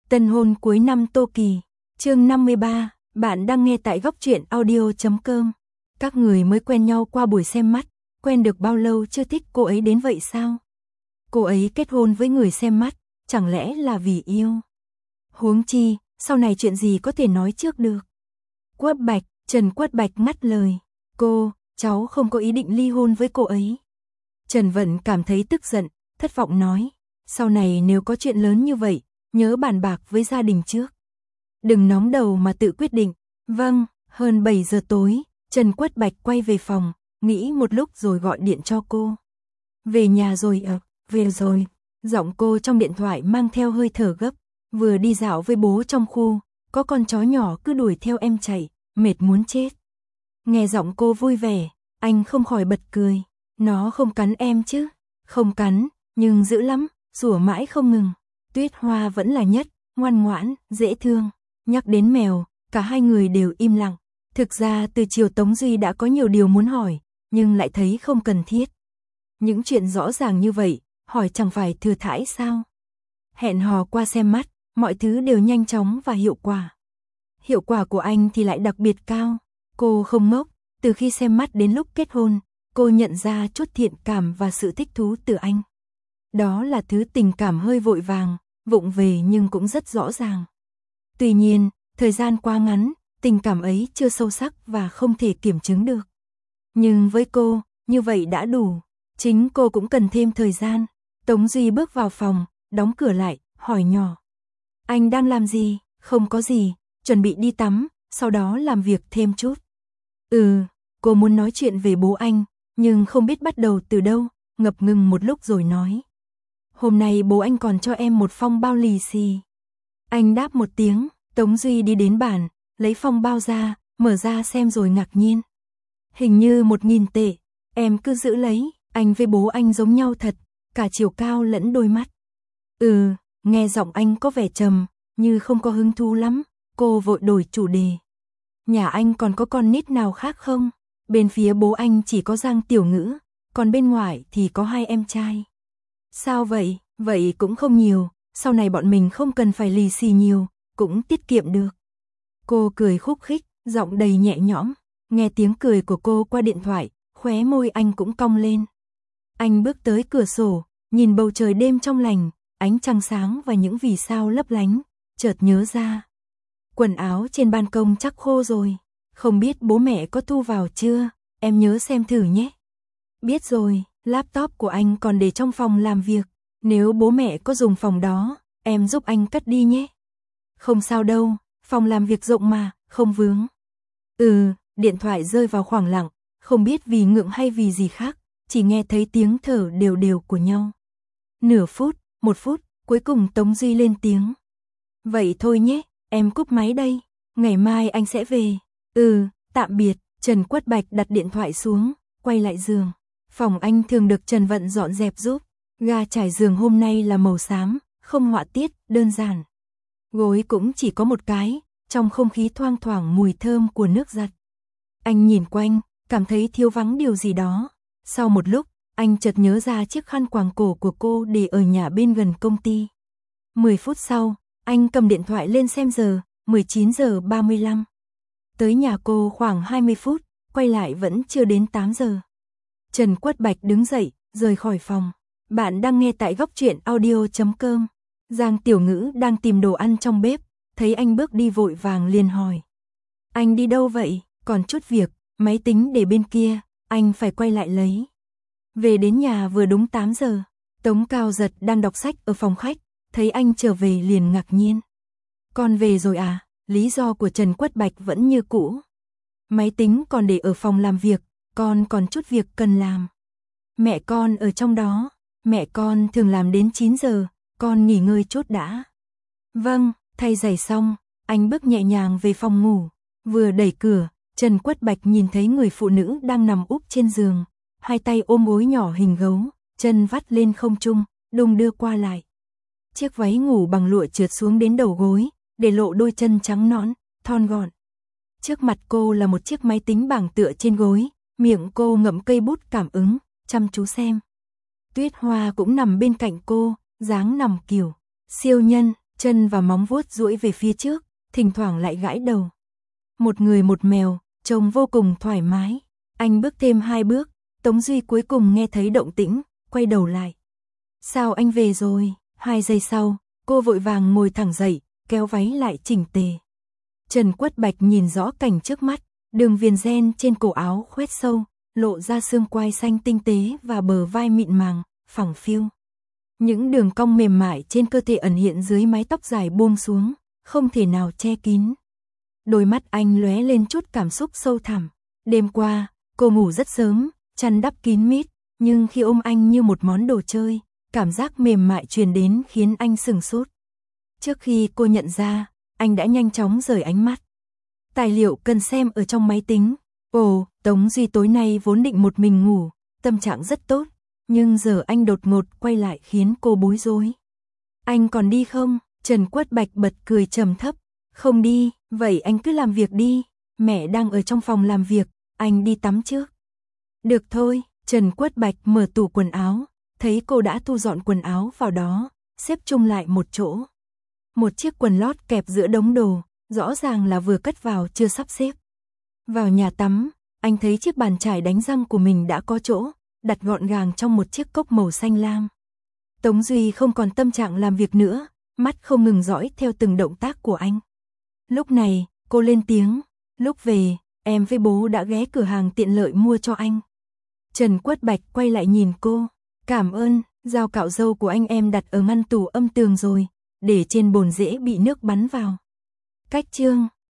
Tân hôn cuối năm Tô Kỳ, chương 53, bạn đang nghe tại góc truyện audio.com. Các người mới quen nhau qua buổi xem mắt, quen được bao lâu chưa thích cô ấy đến vậy sao? Cô ấy kết hôn với người xem mắt, chẳng lẽ là vì yêu? Huống chi, sau này chuyện gì có thể nói trước được? Trần Quất Bạch ngắt lời, cháu không có ý định ly hôn với cô ấy. Trần Vận cảm thấy tức giận, thất vọng nói, sau này nếu có chuyện lớn như vậy, nhớ bàn bạc với gia đình trước. Đừng nóng đầu mà tự quyết định. Vâng, hơn 7 giờ tối, Trần Quất Bạch quay về phòng, nghĩ một lúc rồi gọi điện cho cô. Về nhà rồi ạ, về rồi. Giọng cô trong điện thoại mang theo hơi thở gấp, vừa đi dạo với bố trong khu, có con chó nhỏ cứ đuổi theo em chạy, mệt muốn chết. Nghe giọng cô vui vẻ, anh không khỏi bật cười. Nó không cắn em chứ? Không cắn, nhưng dữ lắm, sủa mãi không ngừng. Tuyết Hoa vẫn là nhất, ngoan ngoãn, dễ thương. Nhắc đến mèo, cả hai người đều im lặng. Thực ra từ chiều Tống Duy đã có nhiều điều muốn hỏi, nhưng lại thấy không cần thiết. Những chuyện rõ ràng như vậy, hỏi chẳng phải thừa thãi sao? Hẹn hò qua xem mắt, mọi thứ đều nhanh chóng và hiệu quả. Hiệu quả của anh thì lại đặc biệt cao. Cô không ngốc, từ khi xem mắt đến lúc kết hôn, cô nhận ra chút thiện cảm và sự thích thú từ anh. Đó là thứ tình cảm hơi vội vàng, vụng về nhưng cũng rất rõ ràng. Tuy nhiên, thời gian quá ngắn, tình cảm ấy chưa sâu sắc và không thể kiểm chứng được. Nhưng với cô, như vậy đã đủ. Chính cô cũng cần thêm thời gian. Tống Duy bước vào phòng, đóng cửa lại, hỏi nhỏ. Anh đang làm gì? Không có gì, chuẩn bị đi tắm, sau đó làm việc thêm chút. Cô muốn nói chuyện về bố anh, nhưng không biết bắt đầu từ đâu, ngập ngừng một lúc rồi nói. Hôm nay bố anh còn cho em một phong bao lì xì. Anh đáp một tiếng, Tống Duy đi đến bàn, lấy phong bao ra, mở ra xem rồi ngạc nhiên. Hình như 1.000 tệ, em cứ giữ lấy, anh với bố anh giống nhau thật, cả chiều cao lẫn đôi mắt. Nghe giọng anh có vẻ trầm, như không có hứng thú lắm, cô vội đổi chủ đề. Nhà anh còn có con nít nào khác không? Bên phía bố anh chỉ có Giang Tiểu Ngữ, còn bên ngoài thì có 2 em trai. Sao vậy? Vậy cũng không nhiều, sau này bọn mình không cần phải lì xì nhiều, cũng tiết kiệm được. Cô cười khúc khích, giọng đầy nhẹ nhõm, nghe tiếng cười của cô qua điện thoại, khóe môi anh cũng cong lên. Anh bước tới cửa sổ, nhìn bầu trời đêm trong lành, ánh trăng sáng và những vì sao lấp lánh, chợt nhớ ra. Quần áo trên ban công chắc khô rồi, không biết bố mẹ có thu vào chưa, em nhớ xem thử nhé. Biết rồi, laptop của anh còn để trong phòng làm việc, nếu bố mẹ có dùng phòng đó, em giúp anh cất đi nhé. Không sao đâu, phòng làm việc rộng mà, không vướng. Điện thoại rơi vào khoảng lặng, không biết vì ngượng hay vì gì khác, chỉ nghe thấy tiếng thở đều đều của nhau. Nửa phút, 1 phút, cuối cùng Tống Duy lên tiếng. Vậy thôi nhé, em cúp máy đây, ngày mai anh sẽ về. Tạm biệt. Trần Quất Bạch đặt điện thoại xuống, quay lại giường. Phòng anh thường được Trần Vận dọn dẹp giúp. Ga trải giường hôm nay là màu xám, không họa tiết, đơn giản. Gối cũng chỉ có một cái, trong không khí thoang thoảng mùi thơm của nước giặt. Anh nhìn quanh, cảm thấy thiếu vắng điều gì đó. Sau một lúc, anh chợt nhớ ra chiếc khăn quàng cổ của cô để ở nhà bên gần công ty. 10 phút sau, anh cầm điện thoại lên xem giờ, 19 giờ 35. Tới nhà cô khoảng 20 phút, quay lại vẫn chưa đến 8 giờ. Trần Quất Bạch đứng dậy, rời khỏi phòng. Bạn đang nghe tại góc truyện audio.com. Giang Tiểu Ngữ đang tìm đồ ăn trong bếp, thấy anh bước đi vội vàng liền hỏi. Anh đi đâu vậy? Còn chút việc, máy tính để bên kia, anh phải quay lại lấy. Về đến nhà vừa đúng 8 giờ, Tống Cao Giật đang đọc sách ở phòng khách, thấy anh trở về liền ngạc nhiên. Con về rồi à? Lý do của Trần Quất Bạch vẫn như cũ. Máy tính còn để ở phòng làm việc, con còn chút việc cần làm. Mẹ con ở trong đó, mẹ con thường làm đến 9 giờ, con nghỉ ngơi chút đã. Vâng, thay giày xong, anh bước nhẹ nhàng về phòng ngủ. Vừa đẩy cửa, Trần Quất Bạch nhìn thấy người phụ nữ đang nằm úp trên giường, 2 tay ôm gối nhỏ hình gấu, chân vắt lên không trung, đung đưa qua lại. Chiếc váy ngủ bằng lụa trượt xuống đến đầu gối, để lộ đôi chân trắng nõn, thon gọn. Trước mặt cô là một chiếc máy tính bảng tựa trên gối, miệng cô ngậm cây bút cảm ứng, chăm chú xem. Tuyết Hoa cũng nằm bên cạnh cô, dáng nằm kiểu siêu nhân, chân và móng vuốt duỗi về phía trước, thỉnh thoảng lại gãi đầu. Một người một mèo, trông vô cùng thoải mái. Anh bước thêm 2 bước, Tống Duy cuối cùng nghe thấy động tĩnh, quay đầu lại. Sao anh về rồi? 2 giây sau, cô vội vàng ngồi thẳng dậy, kéo váy lại chỉnh tề. Trần Quất Bạch nhìn rõ cảnh trước mắt, đường viền ren trên cổ áo khoét sâu, lộ ra xương quai xanh tinh tế và bờ vai mịn màng, phẳng phiu. Những đường cong mềm mại trên cơ thể ẩn hiện dưới mái tóc dài buông xuống, không thể nào che kín. Đôi mắt anh lóe lên chút cảm xúc sâu thẳm. Đêm qua, cô ngủ rất sớm, chăn đắp kín mít, nhưng khi ôm anh như một món đồ chơi, cảm giác mềm mại truyền đến khiến anh sửng sốt. Trước khi cô nhận ra, anh đã nhanh chóng rời ánh mắt. Tài liệu cần xem ở trong máy tính. Ồ, Tống Duy tối nay vốn định một mình ngủ, tâm trạng rất tốt, nhưng giờ anh đột ngột quay lại khiến cô bối rối. Anh còn đi không? Trần Quất Bạch bật cười trầm thấp. Không đi, vậy anh cứ làm việc đi, mẹ đang ở trong phòng làm việc, anh đi tắm trước. Được thôi, Trần Quất Bạch mở tủ quần áo, thấy cô đã thu dọn quần áo vào đó, xếp chung lại một chỗ. Một chiếc quần lót kẹp giữa đống đồ, rõ ràng là vừa cất vào chưa sắp xếp. Vào nhà tắm, anh thấy chiếc bàn chải đánh răng của mình đã có chỗ, đặt gọn gàng trong một chiếc cốc màu xanh lam. Tống Duy không còn tâm trạng làm việc nữa, mắt không ngừng dõi theo từng động tác của anh. Lúc này, cô lên tiếng, lúc về, em với bố đã ghé cửa hàng tiện lợi mua cho anh. Trần Quất Bạch quay lại nhìn cô, cảm ơn, dao cạo râu của anh em đặt ở ngăn tủ âm tường rồi, để trên bồn dễ bị nước bắn vào. Cách chương